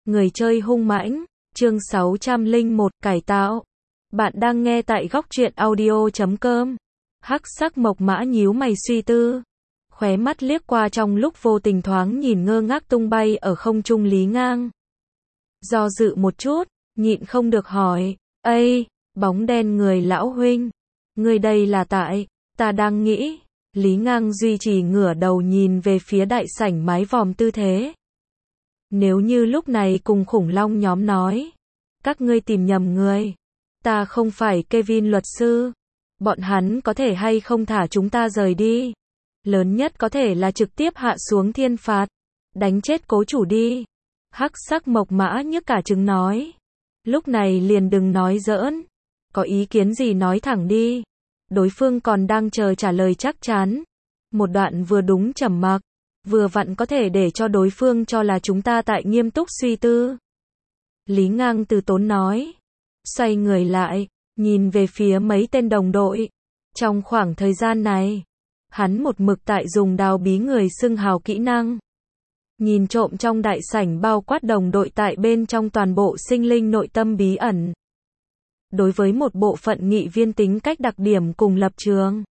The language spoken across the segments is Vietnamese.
Người chơi hung mãnh, chương 601, cải tạo. Bạn đang nghe tại góc truyện audio.com. Hắc sắc mộc mã nhíu mày suy tư. Khóe mắt liếc qua trong lúc vô tình thoáng nhìn ngơ ngác tung bay ở không trung Lý Ngang. Do dự một chút, nhịn không được hỏi, "Ây, bóng đen người lão huynh, người đây là tại, ta đang nghĩ." Lý Ngang duy trì ngửa đầu nhìn về phía đại sảnh mái vòm tư thế. Nếu như lúc này cùng khủng long nhóm nói, các ngươi tìm nhầm người. Ta không phải Kevin luật sư. Bọn hắn có thể hay không thả chúng ta rời đi. Lớn nhất có thể là trực tiếp hạ xuống thiên phạt. Đánh chết cố chủ đi. Hắc sắc mộc mã nhức cả trứng nói. Lúc này liền đừng nói giỡn. Có ý kiến gì nói thẳng đi. Đối phương còn đang chờ trả lời chắc chắn. Một đoạn vừa đúng trầm mặc. Vừa vặn có thể để cho đối phương cho là chúng ta tại nghiêm túc suy tư. Lý Ngang từ tốn nói. Xoay người lại, nhìn về phía mấy tên đồng đội. Trong khoảng thời gian này, hắn một mực tại dùng đào bí người xưng hào kỹ năng. Nhìn trộm trong đại sảnh bao quát đồng đội tại bên trong toàn bộ sinh linh nội tâm bí ẩn. Đối với một bộ phận nghị viên tính cách đặc điểm cùng lập trường.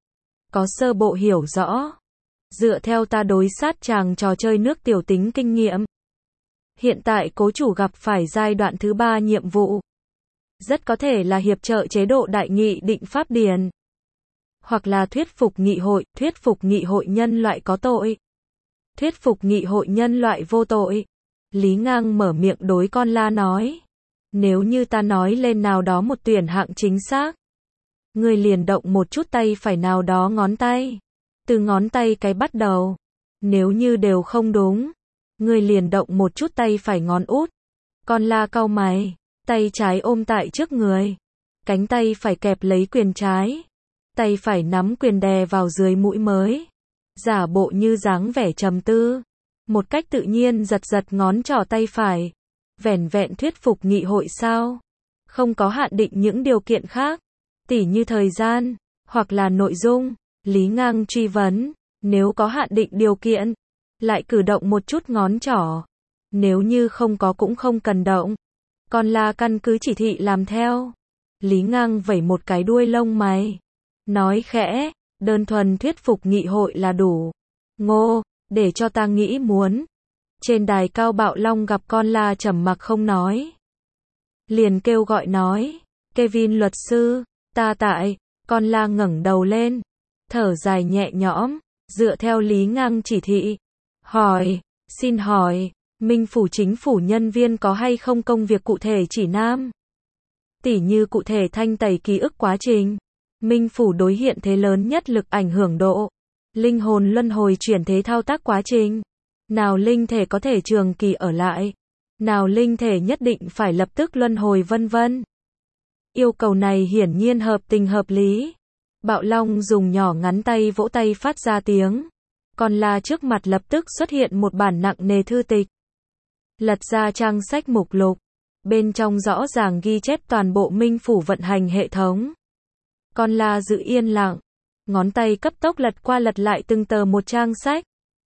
Có sơ bộ hiểu rõ. Dựa theo ta đối sát chàng trò chơi nước tiểu tính kinh nghiệm. Hiện tại cố chủ gặp phải giai đoạn thứ 3 nhiệm vụ. Rất có thể là hiệp trợ chế độ đại nghị định pháp điển. Hoặc là thuyết phục nghị hội nhân loại có tội. Thuyết phục nghị hội nhân loại vô tội. Lý Ngang mở miệng đối con la nói. Nếu như ta nói lên nào đó một tuyển hạng chính xác. Người liền động một chút tay phải nào đó ngón tay. Từ ngón tay cái bắt đầu. Nếu như đều không đúng. Người liền động một chút tay phải ngón út. Con la cau mày. Tay trái ôm tại trước người. Cánh tay phải kẹp lấy quyền trái. Tay phải nắm quyền đè vào dưới mũi mới. Giả bộ như dáng vẻ trầm tư. Một cách tự nhiên giật giật ngón trỏ tay phải. Vẻn vẹn thuyết phục nghị hội sao? Không có hạn định những điều kiện khác. Tỉ như thời gian. Hoặc là nội dung. Lý Ngang truy vấn. Nếu có hạn định điều kiện. Lại cử động một chút ngón trỏ. Nếu như không có cũng không cần động. Con la căn cứ chỉ thị làm theo. Lý Ngang vẩy một cái đuôi lông mày. Nói khẽ, đơn thuần thuyết phục nghị hội là đủ. Ngô, để cho ta nghĩ muốn. Trên đài cao bạo long gặp con la trầm mặc không nói. Liền kêu gọi nói, Kevin luật sư, ta tại. Con la ngẩng đầu lên. Thở dài nhẹ nhõm, dựa theo Lý Ngang chỉ thị. Hỏi, xin hỏi. Minh phủ chính phủ nhân viên có hay không công việc cụ thể chỉ nam? Tỉ như cụ thể thanh tẩy ký ức quá trình. Minh phủ đối hiện thế lớn nhất lực ảnh hưởng độ. Linh hồn luân hồi chuyển thế thao tác quá trình. Nào linh thể có thể trường kỳ ở lại. Nào linh thể nhất định phải lập tức luân hồi vân vân. Yêu cầu này hiển nhiên hợp tình hợp lý. Bạo Long dùng nhỏ ngắn tay vỗ tay phát ra tiếng. Còn la trước mặt lập tức xuất hiện một bản nặng nề thư tịch. Lật ra trang sách mục lục. Bên trong rõ ràng ghi chép toàn bộ minh phủ vận hành hệ thống. Con la giữ yên lặng. Ngón tay cấp tốc lật qua lật lại từng tờ một trang sách.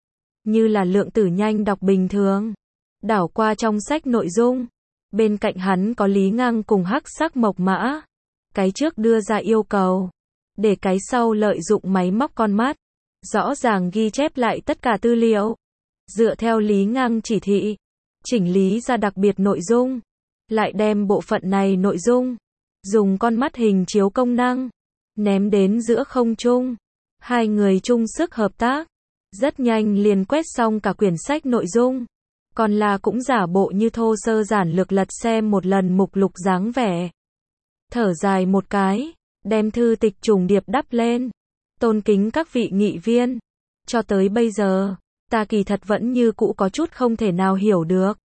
Như là lượng tử nhanh đọc bình thường. Đảo qua trong sách nội dung. Bên cạnh hắn có Lý Ngang cùng hắc sắc mộc mã. Cái trước đưa ra yêu cầu. Để cái sau lợi dụng máy móc con mắt. Rõ ràng ghi chép lại tất cả tư liệu. Dựa theo Lý Ngang chỉ thị. Chỉnh lý ra đặc biệt nội dung. Lại đem bộ phận này nội dung. Dùng con mắt hình chiếu công năng. Ném đến giữa không trung. Hai người chung sức hợp tác. Rất nhanh liền quét xong cả quyển sách nội dung. Còn là cũng giả bộ như thô sơ giản lược lật xem một lần mục lục dáng vẻ. Thở dài một cái. Đem thư tịch trùng điệp đắp lên. Tôn kính các vị nghị viên. Cho tới bây giờ. Ta kỳ thật vẫn như cũ có chút không thể nào hiểu được.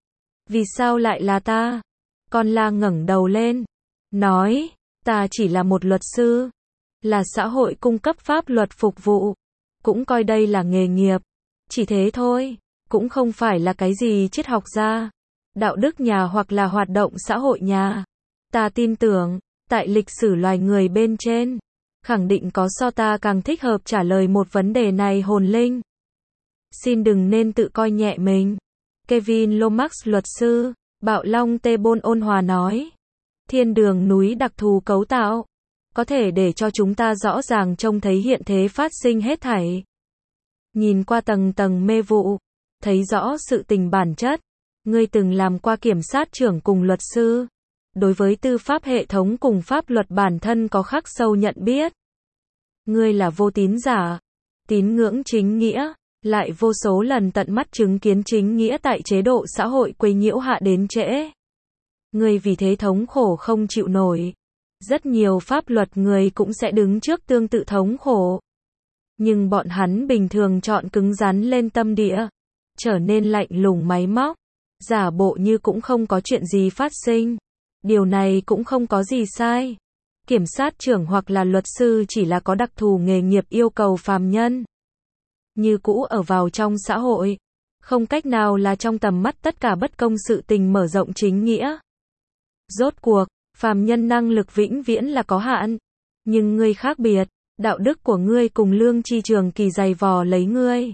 Vì sao lại là ta? Con la ngẩng đầu lên. Nói, ta chỉ là một luật sư. Là xã hội cung cấp pháp luật phục vụ. Cũng coi đây là nghề nghiệp. Chỉ thế thôi. Cũng không phải là cái gì triết học gia. Đạo đức nhà hoặc là hoạt động xã hội nhà. Ta tin tưởng, tại lịch sử loài người bên trên. Khẳng định có so ta càng thích hợp trả lời một vấn đề này hồn linh. Xin đừng nên tự coi nhẹ mình. Kevin Lomax luật sư, Bạo Long T-Bone ôn hòa nói. Thiên đường núi đặc thù cấu tạo, có thể để cho chúng ta rõ ràng trông thấy hiện thế phát sinh hết thảy. Nhìn qua tầng tầng mê vụ, thấy rõ sự tình bản chất. Ngươi từng làm qua kiểm sát trưởng cùng luật sư. Đối với tư pháp hệ thống cùng pháp luật bản thân có khắc sâu nhận biết. Ngươi là vô tín giả, tín ngưỡng chính nghĩa, lại vô số lần tận mắt chứng kiến chính nghĩa tại chế độ xã hội quấy nhiễu hạ đến trễ. Ngươi vì thế thống khổ không chịu nổi. Rất nhiều pháp luật người cũng sẽ đứng trước tương tự thống khổ. Nhưng bọn hắn bình thường chọn cứng rắn lên tâm địa, trở nên lạnh lùng máy móc, giả bộ như cũng không có chuyện gì phát sinh. Điều này cũng không có gì sai. Kiểm sát trưởng hoặc là luật sư chỉ là có đặc thù nghề nghiệp yêu cầu phàm nhân như cũ ở vào trong xã hội, không cách nào là trong tầm mắt tất cả bất công sự tình mở rộng chính nghĩa. Rốt cuộc, phàm nhân năng lực vĩnh viễn là có hạn, nhưng ngươi khác biệt, đạo đức của ngươi cùng lương tri trường kỳ dày vò lấy ngươi,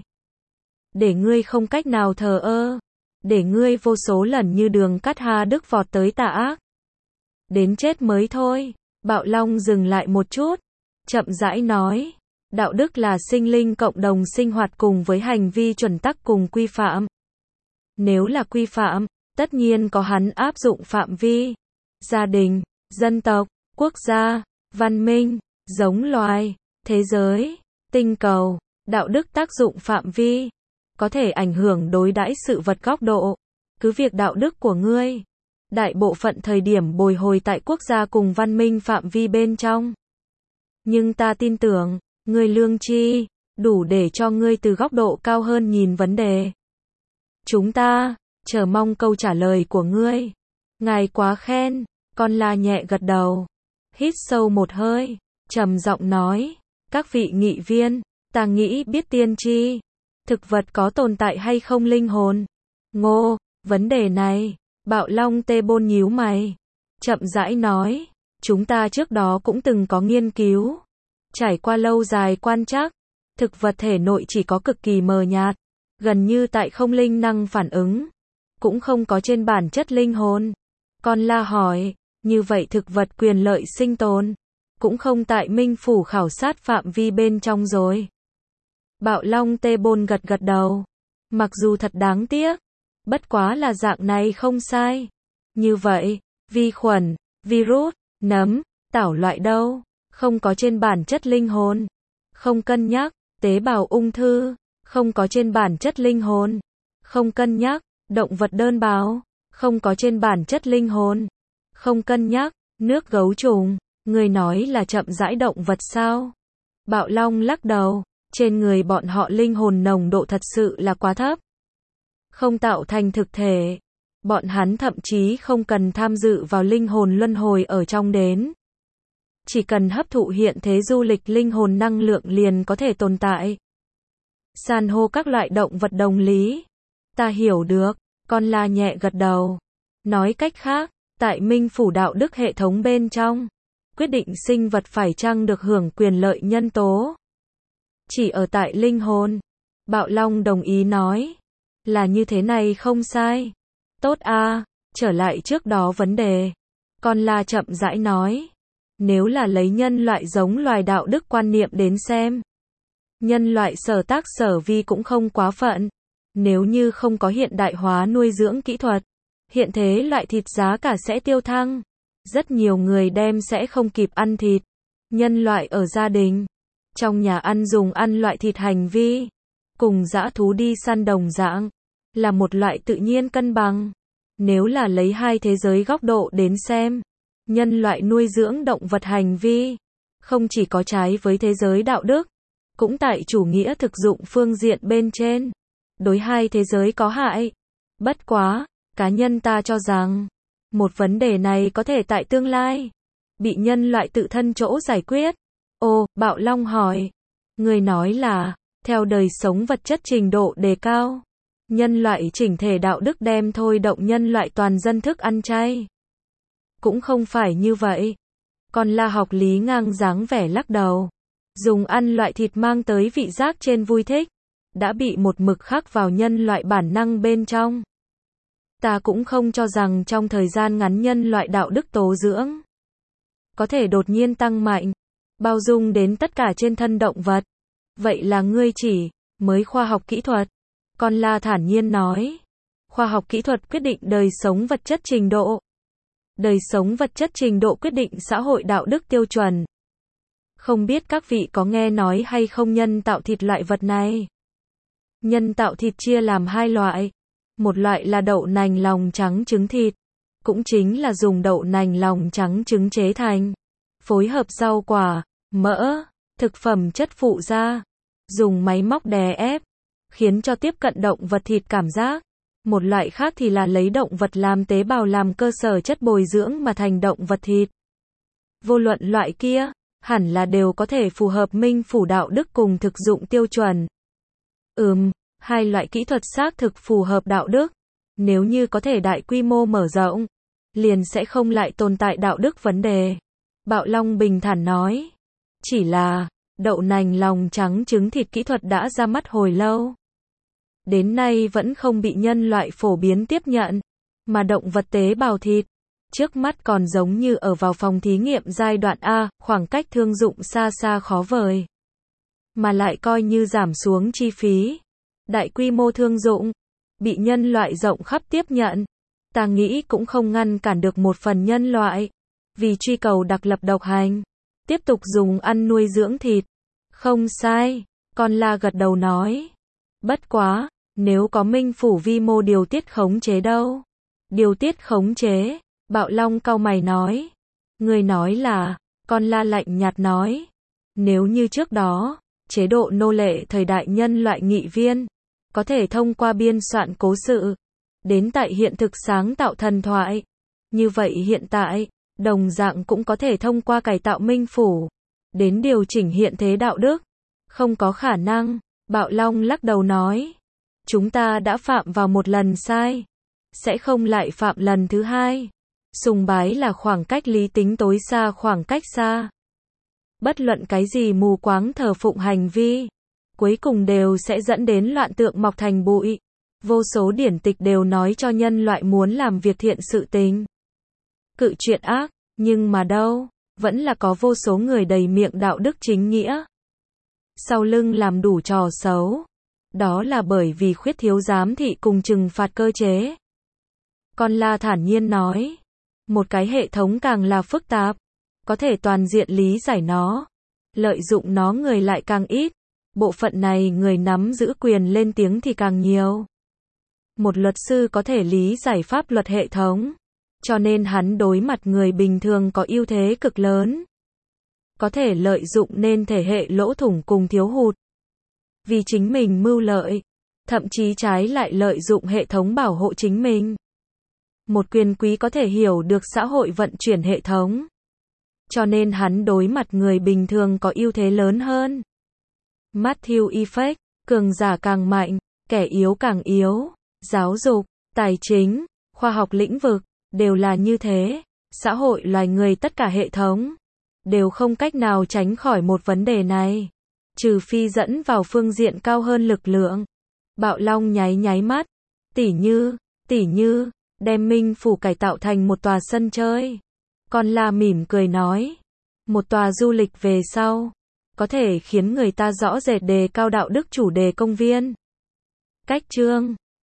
để ngươi không cách nào thờ ơ, để ngươi vô số lần như đường cắt hà đức vọt tới tà ác, đến chết mới thôi. Bạo Long dừng lại một chút, chậm rãi nói, đạo đức là sinh linh cộng đồng sinh hoạt cùng với hành vi chuẩn tắc cùng quy phạm. Nếu là quy phạm, tất nhiên có hắn áp dụng phạm vi. Gia đình, dân tộc, quốc gia, văn minh, giống loài, thế giới, tinh cầu, đạo đức tác dụng phạm vi, có thể ảnh hưởng đối đãi sự vật góc độ. Cứ việc đạo đức của ngươi, đại bộ phận thời điểm bồi hồi tại quốc gia cùng văn minh phạm vi bên trong. Nhưng ta tin tưởng, ngươi lương tri, đủ để cho ngươi từ góc độ cao hơn nhìn vấn đề. Chúng ta, chờ mong câu trả lời của ngươi. Ngài quá khen, con la nhẹ gật đầu. Hít sâu một hơi, trầm giọng nói, các vị nghị viên, ta nghĩ biết tiên tri, thực vật có tồn tại hay không linh hồn. Ngô, vấn đề này, Bạo Long T-Bone nhíu mày, chậm rãi nói, chúng ta trước đó cũng từng có nghiên cứu. Trải qua lâu dài quan trắc, thực vật thể nội chỉ có cực kỳ mờ nhạt, gần như tại không linh năng phản ứng, cũng không có trên bản chất linh hồn. Con la hỏi, như vậy thực vật quyền lợi sinh tồn, cũng không tại minh phủ khảo sát phạm vi bên trong rồi. Bạo Long T-Bone gật gật đầu, mặc dù thật đáng tiếc, bất quá là dạng này không sai. Như vậy, vi khuẩn, virus, nấm, tảo loại đâu, không có trên bản chất linh hồn. Không cân nhắc, tế bào ung thư, không có trên bản chất linh hồn. Không cân nhắc, động vật đơn bào, không có trên bản chất linh hồn. Không cân nhắc, nước gấu trùng, người nói là chậm rãi động vật sao? Bạo Long lắc đầu, trên người bọn họ linh hồn nồng độ thật sự là quá thấp. Không tạo thành thực thể. Bọn hắn thậm chí không cần tham dự vào linh hồn luân hồi ở trong đến. Chỉ cần hấp thụ hiện thế du lịch linh hồn năng lượng liền có thể tồn tại. San hô các loại động vật đồng lý. Ta hiểu được, con la nhẹ gật đầu. Nói cách khác, tại minh phủ đạo đức hệ thống bên trong, quyết định sinh vật phải chăng được hưởng quyền lợi nhân tố chỉ ở tại linh hồn. Bạo Long đồng ý nói, là như thế này không sai. Tốt a, trở lại trước đó vấn đề. Con la chậm rãi nói, nếu là lấy nhân loại giống loài đạo đức quan niệm đến xem, nhân loại sở tác sở vi cũng không quá phận. Nếu như không có hiện đại hóa nuôi dưỡng kỹ thuật, hiện thế loại thịt giá cả sẽ tiêu thăng. Rất nhiều người đem sẽ không kịp ăn thịt. Nhân loại ở gia đình, trong nhà ăn dùng ăn loại thịt hành vi, cùng dã thú đi săn đồng dạng, là một loại tự nhiên cân bằng. Nếu là lấy hai thế giới góc độ đến xem, nhân loại nuôi dưỡng động vật hành vi, không chỉ có trái với thế giới đạo đức, cũng tại chủ nghĩa thực dụng phương diện bên trên, đối hai thế giới có hại. Bất quá, cá nhân ta cho rằng, một vấn đề này có thể tại tương lai bị nhân loại tự thân chỗ giải quyết. Ồ, Bạo Long hỏi, người nói là, theo đời sống vật chất trình độ đề cao, nhân loại chỉnh thể đạo đức đem thôi động nhân loại toàn dân thức ăn chay. Cũng không phải như vậy. Con la học lý ngang dáng vẻ lắc đầu. Dùng ăn loại thịt mang tới vị giác trên vui thích, đã bị một mực khắc vào nhân loại bản năng bên trong. Ta cũng không cho rằng trong thời gian ngắn nhân loại đạo đức tố dưỡng có thể đột nhiên tăng mạnh, bao dung đến tất cả trên thân động vật. Vậy là ngươi chỉ mới khoa học kỹ thuật. Con la thản nhiên nói. Khoa học kỹ thuật quyết định đời sống vật chất trình độ. Đời sống vật chất trình độ quyết định xã hội đạo đức tiêu chuẩn. Không biết các vị có nghe nói hay không nhân tạo thịt loại vật này? Nhân tạo thịt chia làm hai loại. Một loại là đậu nành lòng trắng trứng thịt. Cũng chính là dùng đậu nành lòng trắng trứng chế thành. Phối hợp rau quả, mỡ, thực phẩm chất phụ gia. Dùng máy móc đè ép. Khiến cho tiếp cận động vật thịt cảm giác. Một loại khác thì là lấy động vật làm tế bào làm cơ sở chất bồi dưỡng mà thành động vật thịt. Vô luận loại kia, hẳn là đều có thể phù hợp minh phủ đạo đức cùng thực dụng tiêu chuẩn. Hai loại kỹ thuật xác thực phù hợp đạo đức. Nếu như có thể đại quy mô mở rộng, liền sẽ không lại tồn tại đạo đức vấn đề. Bạo Long bình thản nói. Chỉ là, đậu nành lòng trắng trứng thịt kỹ thuật đã ra mắt hồi lâu. Đến nay vẫn không bị nhân loại phổ biến tiếp nhận. Mà động vật tế bào thịt, trước mắt còn giống như ở vào phòng thí nghiệm giai đoạn A, khoảng cách thương dụng xa xa khó vời. Mà lại coi như giảm xuống chi phí. Đại quy mô thương dụng, bị nhân loại rộng khắp tiếp nhận. Ta nghĩ cũng không ngăn cản được một phần nhân loại. Vì truy cầu đặc lập độc hành. Tiếp tục dùng ăn nuôi dưỡng thịt. Không sai, con la gật đầu nói. Bất quá, nếu có minh phủ vi mô điều tiết khống chế đâu? Điều tiết khống chế, Bạo Long cau mày nói. Người nói là, con la lạnh nhạt nói. Nếu như trước đó, chế độ nô lệ thời đại nhân loại nghị viên, có thể thông qua biên soạn cố sự, đến tại hiện thực sáng tạo thần thoại. Như vậy hiện tại, đồng dạng cũng có thể thông qua cải tạo minh phủ, đến điều chỉnh hiện thế đạo đức. Không có khả năng, Bạo Long lắc đầu nói. Chúng ta đã phạm vào một lần sai, sẽ không lại phạm lần thứ hai. Sùng bái là khoảng cách lý tính tối xa khoảng cách xa. Bất luận cái gì mù quáng thờ phụng hành vi, cuối cùng đều sẽ dẫn đến loạn tượng mọc thành bụi. Vô số điển tịch đều nói cho nhân loại muốn làm việc thiện sự tình, cự chuyện ác, nhưng mà đâu, vẫn là có vô số người đầy miệng đạo đức chính nghĩa, sau lưng làm đủ trò xấu. Đó là bởi vì khuyết thiếu giám thị cùng trừng phạt cơ chế. Con la thản nhiên nói. Một cái hệ thống càng là phức tạp, có thể toàn diện lý giải nó, lợi dụng nó người lại càng ít. Bộ phận này người nắm giữ quyền lên tiếng thì càng nhiều. Một luật sư có thể lý giải pháp luật hệ thống, cho nên hắn đối mặt người bình thường có ưu thế cực lớn. Có thể lợi dụng nên thể hệ lỗ thủng cùng thiếu hụt. Vì chính mình mưu lợi, thậm chí trái lại lợi dụng hệ thống bảo hộ chính mình. Một quyền quý có thể hiểu được xã hội vận chuyển hệ thống, cho nên hắn đối mặt người bình thường có ưu thế lớn hơn. Matthew Effect, cường giả càng mạnh, kẻ yếu càng yếu. Giáo dục, tài chính, khoa học lĩnh vực, đều là như thế. Xã hội loài người tất cả hệ thống, đều không cách nào tránh khỏi một vấn đề này. Trừ phi dẫn vào phương diện cao hơn lực lượng. Bạo Long nháy nháy mắt. Tỉ như, đem minh phủ cải tạo thành một tòa sân chơi. Con la mỉm cười nói. Một tòa du lịch về sau, có thể khiến người ta rõ rệt đề cao đạo đức chủ đề công viên. Cách chương